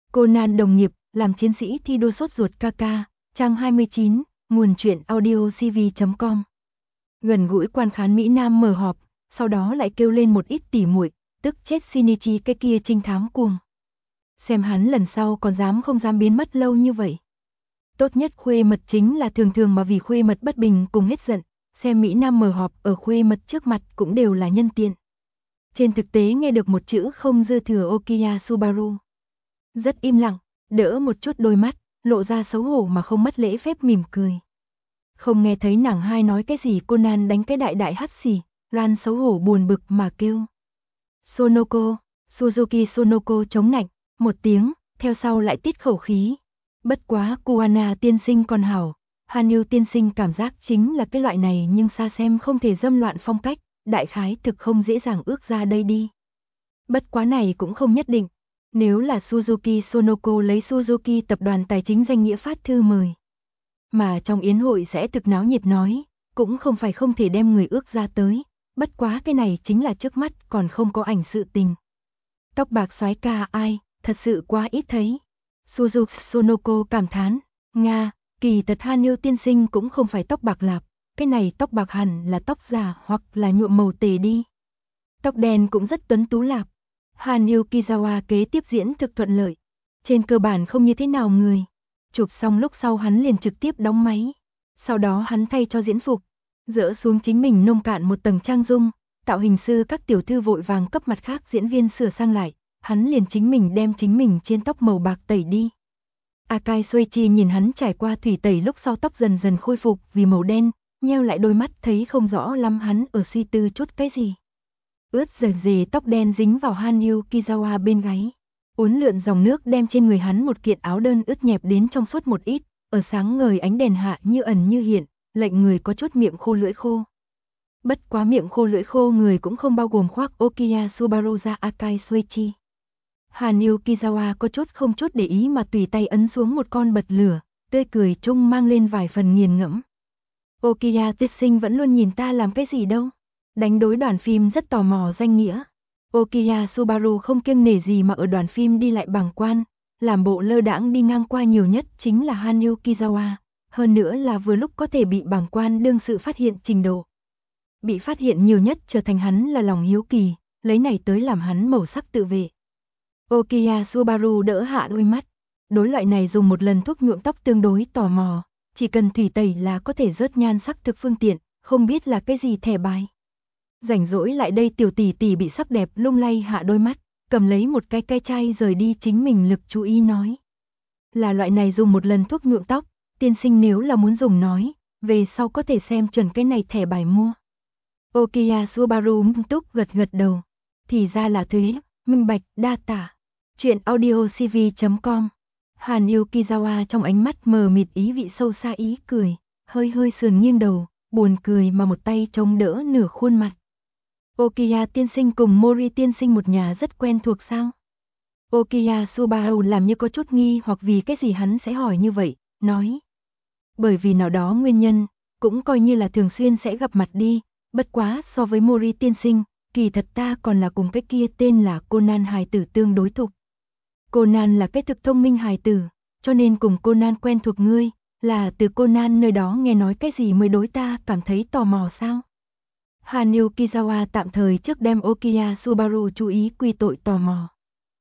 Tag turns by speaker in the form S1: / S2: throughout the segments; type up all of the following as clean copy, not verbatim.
S1: Conan đồng nghiệp, làm chiến sĩ thi đua sốt ruột KK, trang 29, nguồn truyện audio cv.com. Gần gũi quan khán Mỹ Nam mở họp, sau đó lại kêu lên một ít tỉ muội, tức chết Shinichi cái kia trinh thám cuồng. Xem hắn lần sau còn dám không dám biến mất lâu như vậy. Tốt nhất khuê mật chính là thường thường mà vì khuê mật bất bình cùng hết giận, xem Mỹ Nam mở họp ở khuê mật trước mặt cũng đều là nhân tiện. Trên thực tế nghe được một chữ không dư thừa Okiya Subaru. Rất im lặng, đỡ một chút đôi mắt, lộ ra xấu hổ mà không mất lễ phép mỉm cười. Không nghe thấy nàng hai nói cái gì Conan đánh cái đại đại hắt xì, Ran xấu hổ buồn bực mà kêu. Sonoko, Suzuki Sonoko chống nạnh, một tiếng, theo sau lại tiết khẩu khí. Bất quá Kuana tiên sinh còn hảo, Hanyu tiên sinh cảm giác chính là cái loại này nhưng xa xem không thể dâm loạn phong cách, đại khái thực không dễ dàng ước ra đây đi. Bất quá này cũng không nhất định. Nếu là Suzuki Sonoko lấy Suzuki tập đoàn tài chính danh nghĩa phát thư mời. Mà trong yến hội sẽ thực náo nhiệt nói, cũng không phải không thể đem người ước ra tới, bất quá cái này chính là trước mắt còn không có ảnh sự tình. Tóc bạc soái ca ai, thật sự quá ít thấy. Suzuki Sonoko cảm thán, Nga, kỳ thật Hanyu tiên sinh cũng không phải tóc bạc lạp, cái này tóc bạc hẳn là tóc giả hoặc là nhuộm màu tề đi. Tóc đen cũng rất tuấn tú lạp. Hanyu Kizawa kế tiếp diễn thực thuận lợi. Trên cơ bản không như thế nào người. Chụp xong lúc sau hắn liền trực tiếp đóng máy. Sau đó hắn thay cho diễn phục. Dỡ xuống chính mình nông cạn một tầng trang dung. Tạo hình sư các tiểu thư vội vàng cấp mặt khác diễn viên sửa sang lại. Hắn liền chính mình đem chính mình trên tóc màu bạc tẩy đi. Akai Soichi nhìn hắn trải qua thủy tẩy lúc sau tóc dần dần khôi phục vì màu đen. Nheo lại đôi mắt thấy không rõ lắm hắn ở suy tư chút cái gì. Ướt dần dề tóc đen dính vào Hanyu Kizawa bên gáy. Uốn lượn dòng nước đem trên người hắn một kiện áo đơn ướt nhẹp đến trong suốt một ít, ở sáng ngời ánh đèn hạ như ẩn như hiện, lệnh người có chút miệng khô lưỡi khô. Bất quá miệng khô lưỡi khô người cũng không bao gồm khoác Okiya Subaru ra Akai Soichi. Hanyu Kizawa có chút không chút để ý mà tùy tay ấn xuống một con bật lửa, tươi cười chung mang lên vài phần nghiền ngẫm. Okiya tiên sinh vẫn luôn nhìn ta làm cái gì đâu. Đánh đối đoàn phim rất tò mò danh nghĩa. Okiya Subaru không kiêng nể gì mà ở đoàn phim đi lại bàng quan, làm bộ lơ đãng đi ngang qua nhiều nhất chính là Hanyu Kizawa, hơn nữa là vừa lúc có thể bị bàng quan đương sự phát hiện trình độ. Bị phát hiện nhiều nhất trở thành hắn là lòng hiếu kỳ, lấy này tới làm hắn màu sắc tự vệ. Okiya Subaru đỡ hạ đôi mắt, đối loại này dùng một lần thuốc nhuộm tóc tương đối tò mò, chỉ cần thủy tẩy là có thể rớt nhan sắc thực phương tiện, không biết là cái gì thẻ bài. Rảnh rỗi lại đây tiểu tỷ tỷ bị sắc đẹp lung lay hạ đôi mắt, cầm lấy một cái chai rời đi chính mình lực chú ý nói. Là loại này dùng một lần thuốc nhuộm tóc, tiên sinh nếu là muốn dùng nói, về sau có thể xem chuẩn cái này thẻ bài mua. Okiya Subaru túc gật gật đầu, thì ra là thế, minh bạch, đa tả. Chuyện audio cv.com. Hanyu Kizawa trong ánh mắt mờ mịt ý vị sâu xa ý cười, hơi hơi sườn nghiêng đầu, buồn cười mà một tay chống đỡ nửa khuôn mặt. Okiya tiên sinh cùng Mori tiên sinh một nhà rất quen thuộc sao? Okiya Subaru làm như có chút nghi hoặc vì cái gì hắn sẽ hỏi như vậy, nói. Bởi vì nào đó nguyên nhân, cũng coi như là thường xuyên sẽ gặp mặt đi, bất quá so với Mori tiên sinh, kỳ thật ta còn là cùng cái kia tên là Conan hài tử tương đối thục. Conan là cái thực thông minh hài tử, cho nên cùng Conan quen thuộc ngươi, là từ Conan nơi đó nghe nói cái gì mới đối ta cảm thấy tò mò sao? Hanyu Kizawa tạm thời trước đem Okiya Subaru chú ý quy tội tò mò.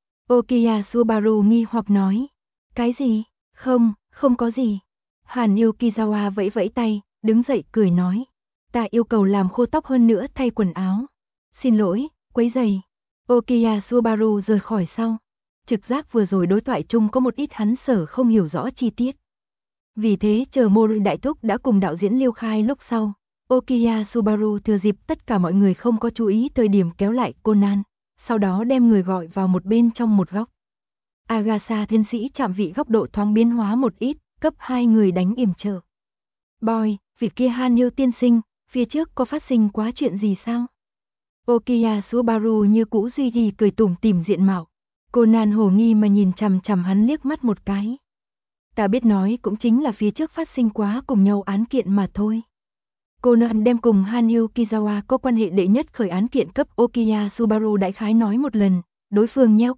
S1: Okiya Subaru nghi hoặc nói. Cái gì? Không có gì. Hanyu Kizawa vẫy vẫy tay, đứng dậy cười nói. Ta yêu cầu làm khô tóc hơn nữa thay quần áo. Xin lỗi, quấy rầy. Okiya Subaru rời khỏi sau. Trực giác vừa rồi đối thoại chung có một ít hắn sở không hiểu rõ chi tiết. Vì thế chờ Mori đại thúc đã cùng đạo diễn liêu khai lúc sau. Okiya Subaru thừa dịp tất cả mọi người không có chú ý thời điểm kéo lại Conan, sau đó đem người gọi vào một bên trong một góc. Agatha thiên sĩ chạm vị góc độ thoáng biến hóa một ít, cấp hai người đánh yểm trợ. Boy, vị kia Hanyu tiên sinh, phía trước có phát sinh quá chuyện gì sao? Okiya Subaru như cũ duy trì cười tủm tỉm diện mạo. Conan hồ nghi mà nhìn chằm chằm hắn liếc mắt một cái. Ta biết nói cũng chính là phía trước phát sinh quá cùng nhau án kiện mà thôi. Conan đem cùng Hanyu Kizawa có quan hệ đệ nhất khởi án kiện cấp Okiya Subaru đại khái nói một lần, đối phương nheo cằm,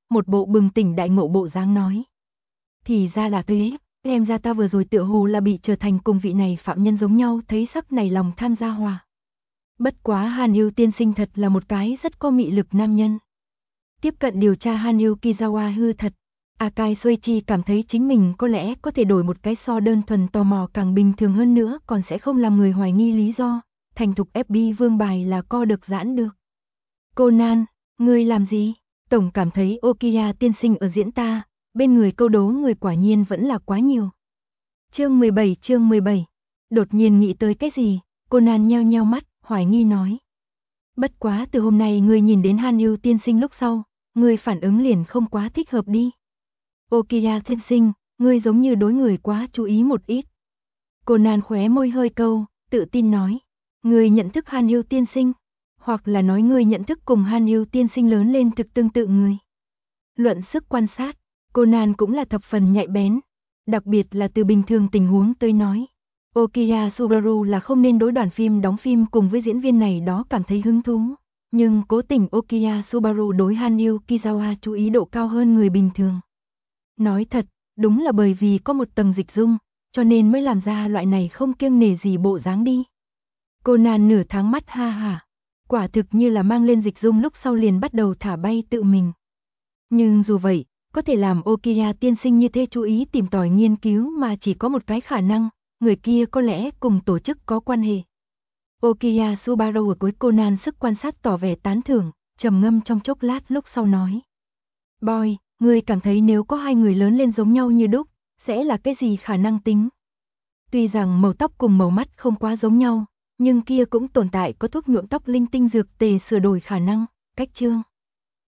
S1: một bộ bừng tỉnh đại ngộ bộ dáng nói. Thì ra là thế, em ra ta vừa rồi tựa hồ là bị trở thành cùng vị này phạm nhân giống nhau, thấy sắc này lòng tham gia hòa. Bất quá Hàn Ưu tiên sinh thật là một cái rất có mị lực nam nhân. Tiếp cận điều tra Hàn Ưu Kizawa hư thật, Akai Soichi cảm thấy chính mình có lẽ có thể đổi một cái so đơn thuần tò mò càng bình thường hơn nữa, còn sẽ không làm người hoài nghi lý do, thành thục FB vương bài là co được giãn được. Conan, ngươi làm gì? Tổng cảm thấy Okiya tiên sinh ở diễn ta, bên người câu đố người quả nhiên vẫn là quá nhiều. Chương 17 Đột nhiên nghĩ tới cái gì? Conan nheo nheo mắt, hoài nghi nói. Bất quá từ hôm nay ngươi nhìn đến Hàn Ưu tiên sinh lúc sau, ngươi phản ứng liền không quá thích hợp đi. Okiya tiên sinh, ngươi giống như đối người quá chú ý một ít. Conan khóe môi hơi câu, tự tin nói. Ngươi nhận thức Hàn Ưu tiên sinh, hoặc là nói ngươi nhận thức cùng Hàn Ưu tiên sinh lớn lên thực tương tự người. Luận sức quan sát, Conan cũng là thập phần nhạy bén, đặc biệt là từ bình thường tình huống tới nói. Okiya Subaru là không nên đối đoàn phim đóng phim cùng với diễn viên này đó cảm thấy hứng thú, nhưng cố tình Okiya Subaru đối Hàn Ưu Kizawa chú ý độ cao hơn người bình thường. Nói thật, đúng là bởi vì có một tầng dịch dung, cho nên mới làm ra loại này không kiêng nể gì bộ dáng đi. Conan nửa tháng mắt ha hả, quả thực như là mang lên dịch dung lúc sau liền bắt đầu thả bay tự mình. Nhưng dù vậy, có thể làm Okiya tiên sinh như thế chú ý tìm tòi nghiên cứu mà chỉ có một cái khả năng, người kia có lẽ cùng tổ chức có quan hệ. Okiya Subaru ở cuối Conan sức quan sát tỏ vẻ tán thưởng, trầm ngâm trong chốc lát lúc sau nói. Boy, ngươi cảm thấy nếu có hai người lớn lên giống nhau như đúc, sẽ là cái gì khả năng tính? Tuy rằng màu tóc cùng màu mắt không quá giống nhau, nhưng kia cũng tồn tại có thuốc nhuộm tóc linh tinh dược tề sửa đổi khả năng, cách chương.